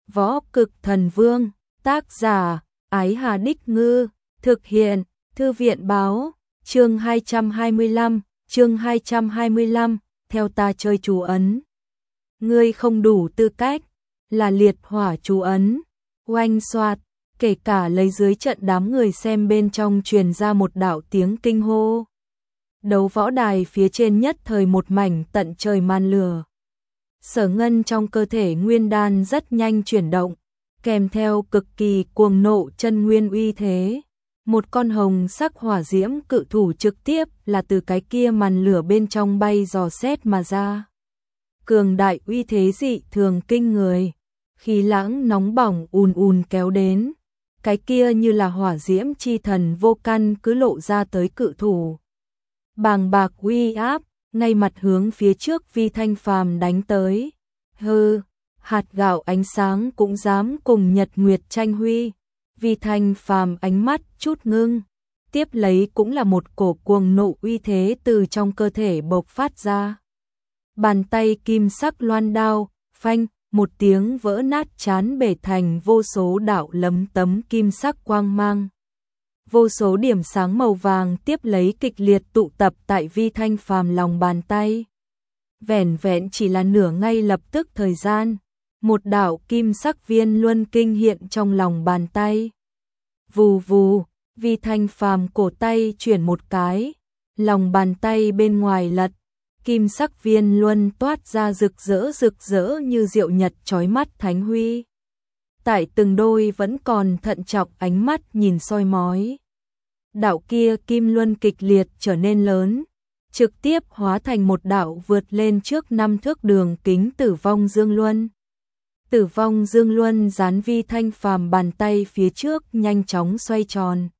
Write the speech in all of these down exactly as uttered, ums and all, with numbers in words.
Võ Cực Thần Vương, tác giả, Ái Hà Đích Ngư, thực hiện, Thư viện Báo, chương hai trăm hai mươi lăm, chương hai trăm hai mươi lăm, theo ta chơi chú ấn. Ngươi không đủ tư cách, là liệt hỏa chú ấn, oanh xoạt, kể cả lấy dưới trận đám người xem bên trong truyền ra một đạo tiếng kinh hô. Đấu võ đài phía trên nhất thời một mảnh tận trời màn lửa. Sở Ngân trong cơ thể nguyên đan rất nhanh chuyển động, kèm theo cực kỳ cuồng nộ chân nguyên uy thế. Một con hồng sắc hỏa diễm cự thủ trực tiếp là từ cái kia màn lửa bên trong bay dò xét mà ra. Cường đại uy thế dị thường kinh người, khí lãng nóng bỏng ùn ùn kéo đến. Cái kia như là hỏa diễm chi thần vô căn cứ lộ ra tới cự thủ. Bàng bạc uy áp, ngay mặt hướng phía trước Vi Thanh Phàm đánh tới. Hừ, hạt gạo ánh sáng cũng dám cùng Nhật Nguyệt tranh huy. Vi Thanh Phàm ánh mắt chút ngưng, tiếp lấy cũng là một cổ cuồng nộ uy thế từ trong cơ thể bộc phát ra. Bàn tay kim sắc loan đao, phanh, một tiếng vỡ nát chán bể thành vô số đạo lấm tấm kim sắc quang mang. Vô số điểm sáng màu vàng tiếp lấy kịch liệt tụ tập tại Vi Thanh Phàm lòng bàn tay. Vẻn vẹn chỉ là nửa ngay lập tức thời gian, một đạo kim sắc viên luân kinh hiện trong lòng bàn tay. Vù vù, Vi Thanh Phàm cổ tay chuyển một cái, lòng bàn tay bên ngoài lật, kim sắc viên luân toát ra rực rỡ rực rỡ như diệu nhật chói mắt thánh huy. Tại từng đôi vẫn còn thận trọng ánh mắt nhìn soi mói. Đạo kia kim luân kịch liệt trở nên lớn, trực tiếp hóa thành một đạo vượt lên trước năm thước đường kính Tử Vong Dương Luân. Tử Vong Dương Luân dán Vi Thanh Phàm bàn tay phía trước nhanh chóng xoay tròn.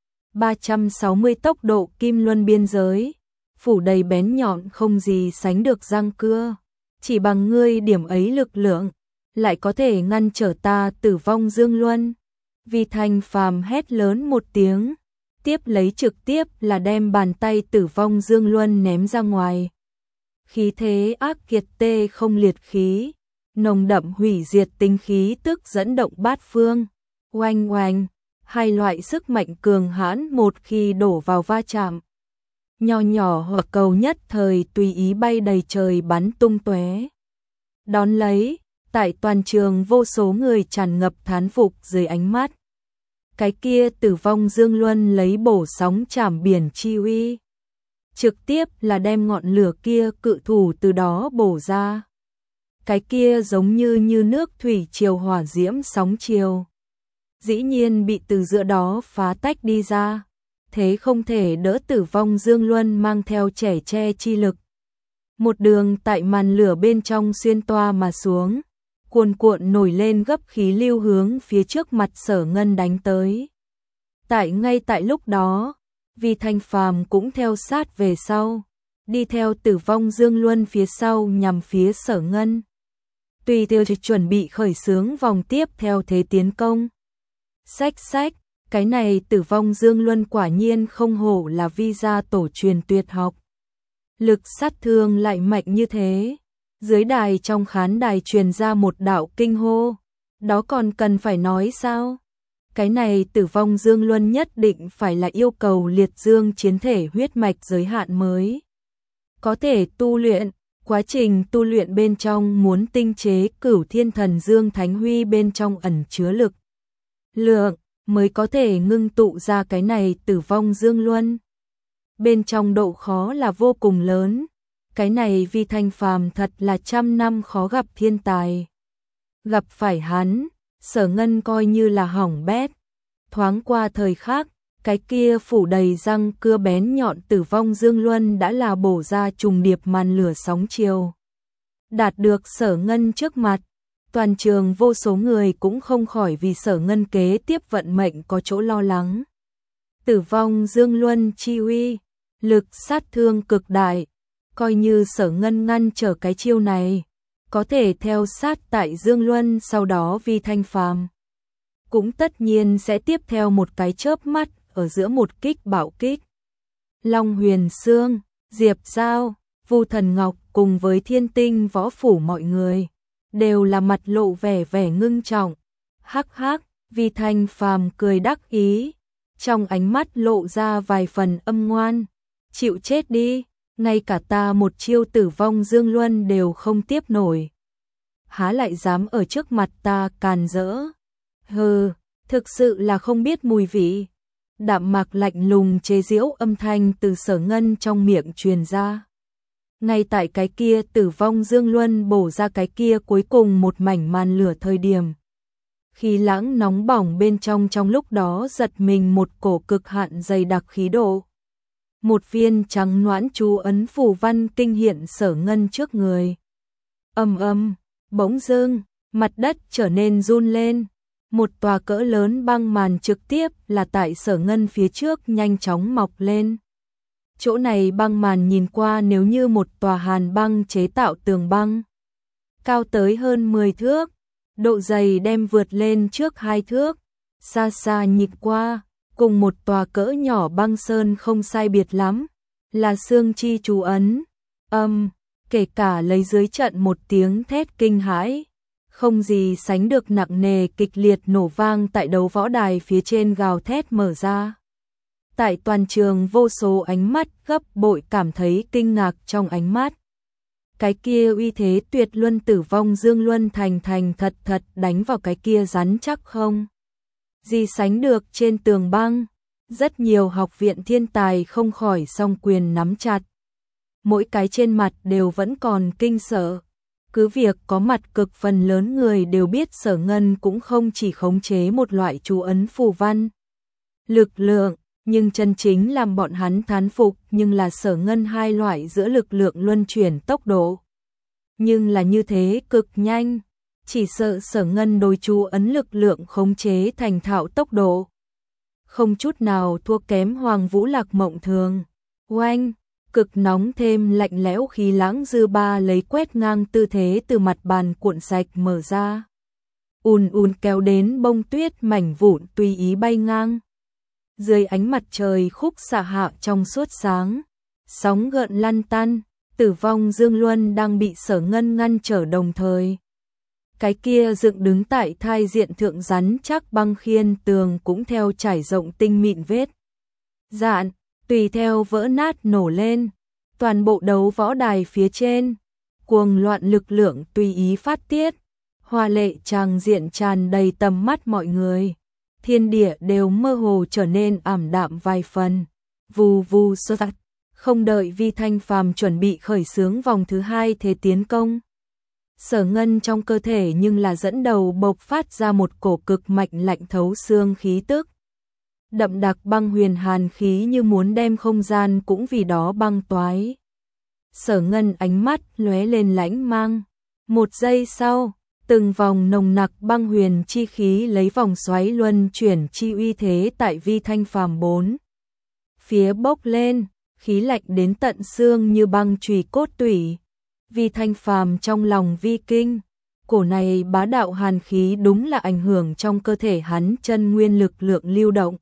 ba trăm sáu mươi tốc độ kim luân biên giới, phủ đầy bén nhọn không gì sánh được răng cưa. Chỉ bằng ngươi điểm ấy lực lượng, lại có thể ngăn trở ta Tử Vong Dương Luân. Vi Thanh Phàm hét lớn một tiếng, tiếp lấy trực tiếp là đem bàn tay Tử Vong Dương Luân ném ra ngoài. Khí thế ác kiệt tê không liệt khí, nồng đậm hủy diệt tinh khí tức dẫn động bát phương. Oanh oanh, hai loại sức mạnh cường hãn một khi đổ vào va chạm. Nho nhỏ hỏa cầu nhất thời tùy ý bay đầy trời bắn tung tóe. Đón lấy, tại toàn trường vô số người tràn ngập thán phục dưới ánh mắt. Cái kia Tử Vong Dương Luân lấy bổ sóng chảm biển chi uy, trực tiếp là đem ngọn lửa kia cự thủ từ đó bổ ra. Cái kia giống như như nước thủy triều hỏa diễm sóng chiều, dĩ nhiên bị từ giữa đó phá tách đi ra, thế không thể đỡ Tử Vong Dương Luân mang theo trẻ tre chi lực. Một đường tại màn lửa bên trong xuyên toa mà xuống, cuồn cuộn nổi lên gấp khí lưu hướng phía trước mặt Sở Ngân đánh tới. Tại ngay tại lúc đó, Vi Thanh Phàm cũng theo sát về sau, đi theo Tử Vong Dương Luân phía sau nhằm phía Sở Ngân. Tùy theo chuẩn bị khởi xướng vòng tiếp theo thế tiến công. Xách xách, cái này Tử Vong Dương Luân quả nhiên không hổ là Vi gia tổ truyền tuyệt học. Lực sát thương lại mạnh như thế. Dưới đài trong khán đài truyền ra một đạo kinh hô. Đó còn cần phải nói sao? Cái này Tử Vong Dương Luân nhất định phải là yêu cầu liệt dương chiến thể huyết mạch giới hạn mới có thể tu luyện. Quá trình tu luyện bên trong muốn tinh chế Cửu Thiên Thần Dương Thánh Huy bên trong ẩn chứa lực lượng mới có thể ngưng tụ ra cái này Tử Vong Dương Luân. Bên trong độ khó là vô cùng lớn. Cái này Vi Thanh Phàm thật là trăm năm khó gặp thiên tài. Gặp phải hắn, Sở Ngân coi như là hỏng bét. Thoáng qua thời khắc, cái kia phủ đầy răng cưa bén nhọn Tử Vong Dương Luân đã là bổ ra trùng điệp màn lửa sóng chiều. Đạt được Sở Ngân trước mặt, toàn trường vô số người cũng không khỏi vì Sở Ngân kế tiếp vận mệnh có chỗ lo lắng. Tử Vong Dương Luân chi uy, lực sát thương cực đại, coi như Sở Ngân ngăn trở cái chiêu này, có thể theo sát tại Dương Luân sau đó Vi Thanh Phàm cũng tất nhiên sẽ tiếp theo một cái chớp mắt ở giữa một kích bạo kích. Long Huyền Sương, Diệp Giao, Vu Thần Ngọc cùng với Thiên Tinh Võ phủ mọi người đều là mặt lộ vẻ vẻ ngưng trọng. Hắc hắc, Vi Thanh Phàm cười đắc ý, trong ánh mắt lộ ra vài phần âm ngoan. Chịu chết đi, ngay cả ta một chiêu tử vong dương luân đều không tiếp nổi. Há lại dám ở trước mặt ta càn rỡ. Hừ, thực sự là không biết mùi vị. Đạm Mạc lạnh lùng chế giễu âm thanh từ Sở Ngân trong miệng truyền ra. Ngay tại cái kia tử vong dương luân bổ ra cái kia cuối cùng một mảnh màn lửa thời điểm. Khí lãng nóng bỏng bên trong trong lúc đó giật mình một cổ cực hạn dày đặc khí độ. Một viên trắng noãn chú ấn phù văn kinh hiện Sở Ngân trước người. Ầm ầm, bỗng dưng, mặt đất trở nên run lên. Một tòa cỡ lớn băng màn trực tiếp là tại Sở Ngân phía trước nhanh chóng mọc lên. Chỗ này băng màn nhìn qua nếu như một tòa hàn băng chế tạo tường băng. Cao tới hơn mười thước, độ dày đem vượt lên trước hai thước. Xa xa nhìn qua, cùng một tòa cỡ nhỏ băng sơn không sai biệt lắm, là xương chi chú ấn. Âm, kể cả lấy dưới trận một tiếng thét kinh hãi. Không gì sánh được nặng nề kịch liệt nổ vang tại đấu võ đài phía trên gào thét mở ra. Tại toàn trường vô số ánh mắt gấp bội cảm thấy kinh ngạc trong ánh mắt. Cái kia uy thế tuyệt luân tử vong dương luân thành thành thật thật đánh vào cái kia rắn chắc không gì sánh được trên tường băng. Rất nhiều học viện thiên tài không khỏi song quyền nắm chặt. Mỗi cái trên mặt đều vẫn còn kinh sợ. Cứ việc có mặt cực phần lớn người đều biết Sở Ngân cũng không chỉ khống chế một loại chú ấn phù văn. Lực lượng, nhưng chân chính làm bọn hắn thán phục nhưng là Sở Ngân hai loại giữa lực lượng luân chuyển tốc độ. Nhưng là như thế cực nhanh, chỉ sợ Sở Ngân đối chú ấn lực lượng khống chế thành thạo tốc độ. Không chút nào thua kém Hoàng Vũ Lạc Mộng Thường. Oanh! Cực nóng thêm lạnh lẽo khí lãng dư ba lấy quét ngang tư thế từ mặt bàn cuộn sạch mở ra. Ùn ùn kéo đến bông tuyết mảnh vụn tùy ý bay ngang. Dưới ánh mặt trời khúc xạ hạ trong suốt sáng, sóng gợn lăn tăn, tử vong dương luân đang bị Sở Ngân ngăn trở đồng thời. Cái kia dựng đứng tại thai diện thượng rắn chắc băng khiên tường cũng theo trải rộng tinh mịn vết dạn. Tùy theo vỡ nát nổ lên, toàn bộ đấu võ đài phía trên, cuồng loạn lực lượng tùy ý phát tiết, hoa lệ tràng diện tràn đầy tầm mắt mọi người, thiên địa đều mơ hồ trở nên ảm đạm vài phần, vù vù sơ tắt, không đợi Vi Thanh Phàm chuẩn bị khởi xướng vòng thứ hai thế tiến công. Sở Ngân trong cơ thể nhưng là dẫn đầu bộc phát ra một cổ cực mạnh lạnh thấu xương khí tức. Đậm đặc băng huyền hàn khí như muốn đem không gian cũng vì đó băng toái. Sở Ngân ánh mắt lóe lên lãnh mang. Một giây sau, từng vòng nồng nặc băng huyền chi khí lấy vòng xoáy luân chuyển chi uy thế tại Vi Thanh Phàm bốn phía bốc lên, khí lạnh đến tận xương như băng chùy cốt tủy. Vi Thanh Phàm trong lòng vi kinh, cổ này bá đạo hàn khí đúng là ảnh hưởng trong cơ thể hắn chân nguyên lực lượng lưu động.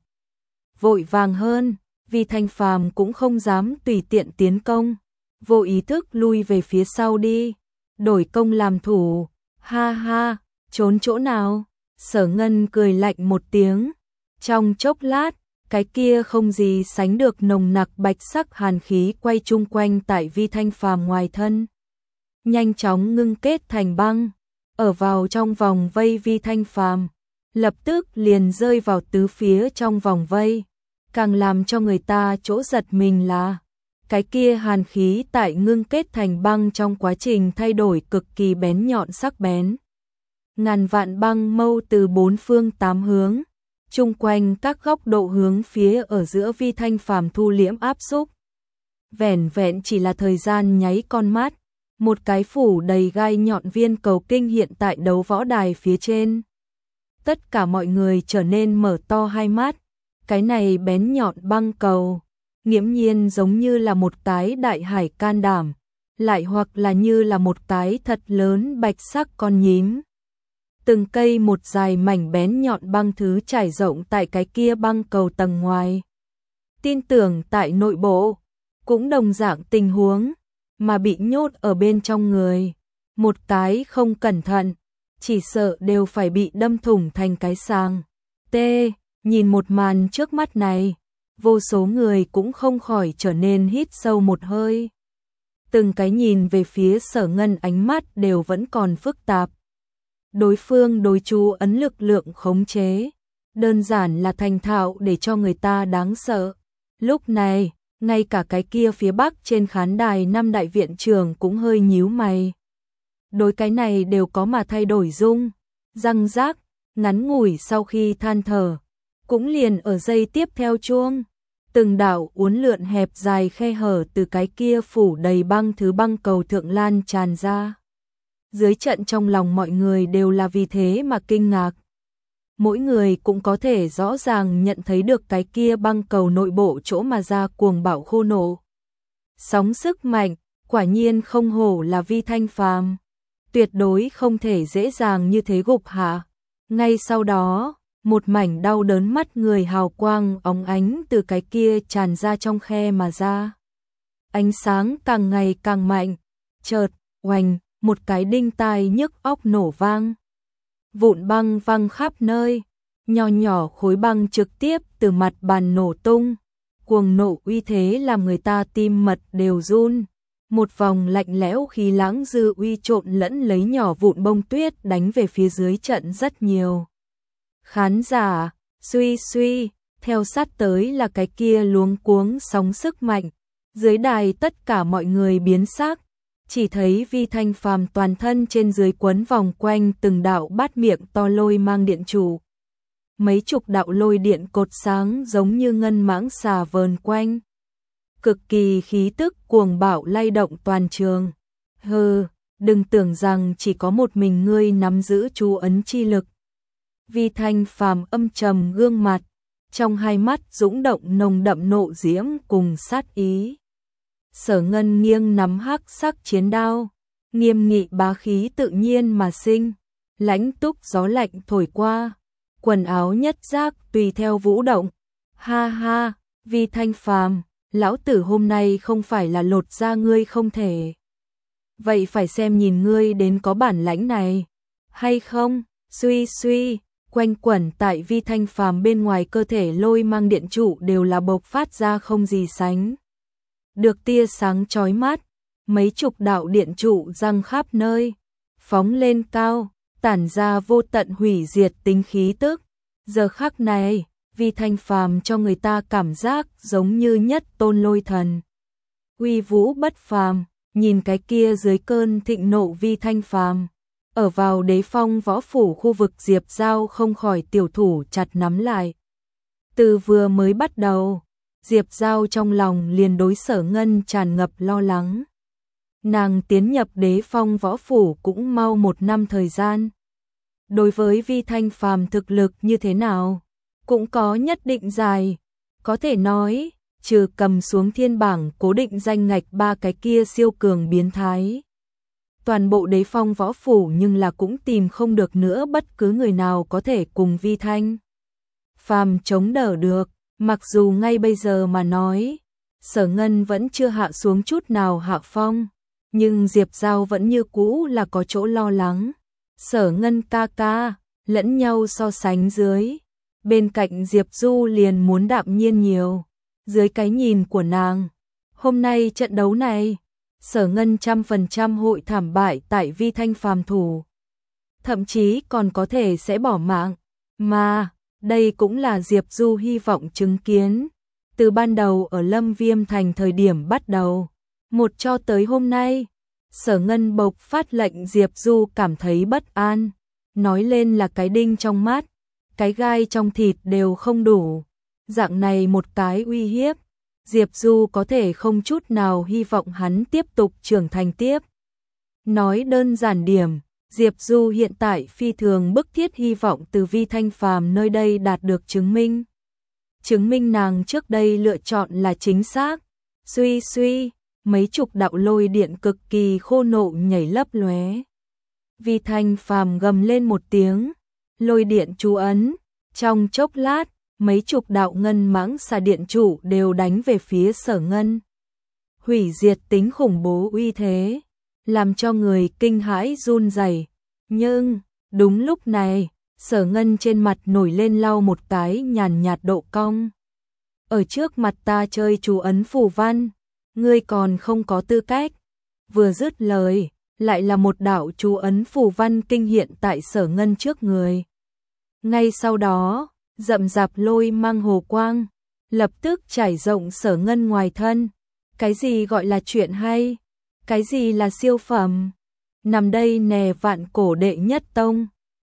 Vội vàng hơn, Vi Thanh Phàm cũng không dám tùy tiện tiến công, vô ý thức lui về phía sau đi, đổi công làm thủ. Ha ha, trốn chỗ nào? Sở Ngân cười lạnh một tiếng. Trong chốc lát, cái kia không gì sánh được nồng nặc bạch sắc hàn khí quay chung quanh tại Vi Thanh Phàm ngoài thân, nhanh chóng ngưng kết thành băng, ở vào trong vòng vây Vi Thanh Phàm, lập tức liền rơi vào tứ phía trong vòng vây. Càng làm cho người ta chỗ giật mình là cái kia hàn khí tại ngưng kết thành băng trong quá trình thay đổi cực kỳ bén nhọn sắc bén. Ngàn vạn băng mâu từ bốn phương tám hướng, chung quanh các góc độ hướng phía ở giữa Vi Thanh Phàm thu liễm áp xúc. Vẻn vẹn chỉ là thời gian nháy con mắt, một cái phủ đầy gai nhọn viên cầu kinh hiện tại đấu võ đài phía trên. Tất cả mọi người trở nên mở to hai mắt. Cái này bén nhọn băng cầu, nghiễm nhiên giống như là một cái đại hải can đảm, lại hoặc là như là một cái thật lớn bạch sắc con nhím. Từng cây một dài mảnh bén nhọn băng thứ trải rộng tại cái kia băng cầu tầng ngoài. Tin tưởng tại nội bộ, cũng đồng dạng tình huống, mà bị nhốt ở bên trong người. một cái không cẩn thận, chỉ sợ đều phải bị đâm thủng thành cái sàng. T. Nhìn một màn trước mắt này, vô số người cũng không khỏi trở nên hít sâu một hơi. Từng cái nhìn về phía Sở Ngân ánh mắt đều vẫn còn phức tạp. Đối phương đối chú ấn lực lượng khống chế, đơn giản là thành thạo để cho người ta đáng sợ. Lúc này, ngay cả cái kia phía bắc trên khán đài năm đại viện trưởng cũng hơi nhíu mày. Đối cái này đều có mà thay đổi dung, răng rác, ngắn ngủi sau khi than thở. Cũng liền ở giây tiếp theo chuông, từng đạo uốn lượn hẹp dài khe hở từ cái kia phủ đầy băng thứ băng cầu thượng lan tràn ra. Dưới trận trong lòng mọi người đều là vì thế mà kinh ngạc. Mỗi người cũng có thể rõ ràng nhận thấy được cái kia băng cầu nội bộ chỗ mà ra cuồng bạo khô nổ. Sóng sức mạnh, quả nhiên không hổ là Vi Thanh Phàm, tuyệt đối không thể dễ dàng như thế gục hạ. Ngay sau đó, một mảnh đau đớn mắt người hào quang óng ánh từ cái kia tràn ra trong khe mà ra. Ánh sáng càng ngày càng mạnh, chợt, oành, một cái đinh tai nhức óc nổ vang. Vụn băng văng khắp nơi, nhỏ nhỏ khối băng trực tiếp từ mặt bàn nổ tung. Cuồng nộ uy thế làm người ta tim mật đều run. Một vòng lạnh lẽo khí lãng dư uy trộn lẫn lấy nhỏ vụn bông tuyết đánh về phía dưới trận rất nhiều. Khán giả, suy suy, theo sát tới là cái kia luống cuống sóng sức mạnh. Dưới đài tất cả mọi người biến sắc, chỉ thấy Vi Thanh Phàm toàn thân trên dưới quấn vòng quanh từng đạo bát miệng to lôi mang điện trụ. Mấy chục đạo lôi điện cột sáng giống như ngân mãng xà vờn quanh. Cực kỳ khí tức cuồng bạo lay động toàn trường. Hừ, đừng tưởng rằng chỉ có một mình ngươi nắm giữ chú ấn chi lực. Vi Thanh Phàm âm trầm gương mặt, trong hai mắt dũng động nồng đậm nộ diễm cùng sát ý. Sở Ngân nghiêng nắm hắc sắc chiến đao, nghiêm nghị bá khí tự nhiên mà sinh, lãnh túc gió lạnh thổi qua, quần áo nhất giác tùy theo vũ động. Ha ha, Vi Thanh Phàm, lão tử hôm nay không phải là lột da ngươi không thể. Vậy phải xem nhìn ngươi đến có bản lãnh này hay không. Suy suy, quanh quẩn tại Vi Thanh Phàm bên ngoài cơ thể lôi mang điện trụ đều là bộc phát ra không gì sánh được tia sáng chói mắt. Mấy chục đạo điện trụ răng khắp nơi, phóng lên cao, tản ra vô tận hủy diệt tính khí tức. Giờ khắc này, Vi Thanh Phàm cho người ta cảm giác giống như nhất tôn lôi thần, uy vũ bất phàm. Nhìn cái kia dưới cơn thịnh nộ Vi Thanh Phàm, ở vào Đế Phong võ phủ khu vực Diệp Giao không khỏi tiểu thủ chặt nắm lại. Từ vừa mới bắt đầu, Diệp Giao trong lòng liền đối Sở Ngân tràn ngập lo lắng. Nàng tiến nhập Đế Phong võ phủ cũng mau một năm thời gian. Đối với Vi Thanh Phàm thực lực như thế nào, cũng có nhất định dài. Có thể nói, trừ cầm xuống thiên bảng cố định danh ngạch ba cái kia siêu cường biến thái, toàn bộ Đế Phong võ phủ nhưng là cũng tìm không được nữa bất cứ người nào có thể cùng Vi Thanh Phàm chống đỡ được. Mặc dù ngay bây giờ mà nói, Sở Ngân vẫn chưa hạ xuống chút nào hạ phong, nhưng Diệp Giao vẫn như cũ là có chỗ lo lắng. Sở Ngân ca ca, lẫn nhau so sánh dưới, bên cạnh Diệp Du liền muốn đạm nhiên nhiều. Dưới cái nhìn của nàng, hôm nay trận đấu này, Sở Ngân trăm phần trăm hội thảm bại tại Vi Thanh Phàm thủ, thậm chí còn có thể sẽ bỏ mạng, mà đây cũng là Diệp Du hy vọng chứng kiến. Từ ban đầu ở Lâm Viêm Thành thời điểm bắt đầu, một cho tới hôm nay, Sở Ngân bộc phát lệnh Diệp Du cảm thấy bất an, nói lên là cái đinh trong mắt, cái gai trong thịt đều không đủ. Dạng này một cái uy hiếp, Diệp Du có thể không chút nào hy vọng hắn tiếp tục trưởng thành tiếp. Nói đơn giản điểm, Diệp Du hiện tại phi thường bức thiết hy vọng từ Vi Thanh Phàm nơi đây đạt được chứng minh. Chứng minh nàng trước đây lựa chọn là chính xác. Suy suy, mấy chục đạo lôi điện cực kỳ khô nộ nhảy lấp lóe. Vi Thanh Phàm gầm lên một tiếng, lôi điện chú ấn, trong chốc lát, mấy chục đạo ngân mãng xà điện trụ đều đánh về phía Sở Ngân. Hủy diệt tính khủng bố uy thế, làm cho người kinh hãi run rẩy. Nhưng, đúng lúc này, Sở Ngân trên mặt nổi lên lau một cái nhàn nhạt độ cong. Ở trước mặt ta chơi chú ấn phù văn, ngươi còn không có tư cách. Vừa dứt lời, lại là một đạo chú ấn phù văn kinh hiện tại Sở Ngân trước người. Ngay sau đó, rậm rạp lôi mang hồ quang, lập tức trải rộng Sở Ngân ngoài thân. Cái gì gọi là chuyện hay? Cái gì là siêu phẩm? Nằm đây nè vạn cổ đệ nhất tông,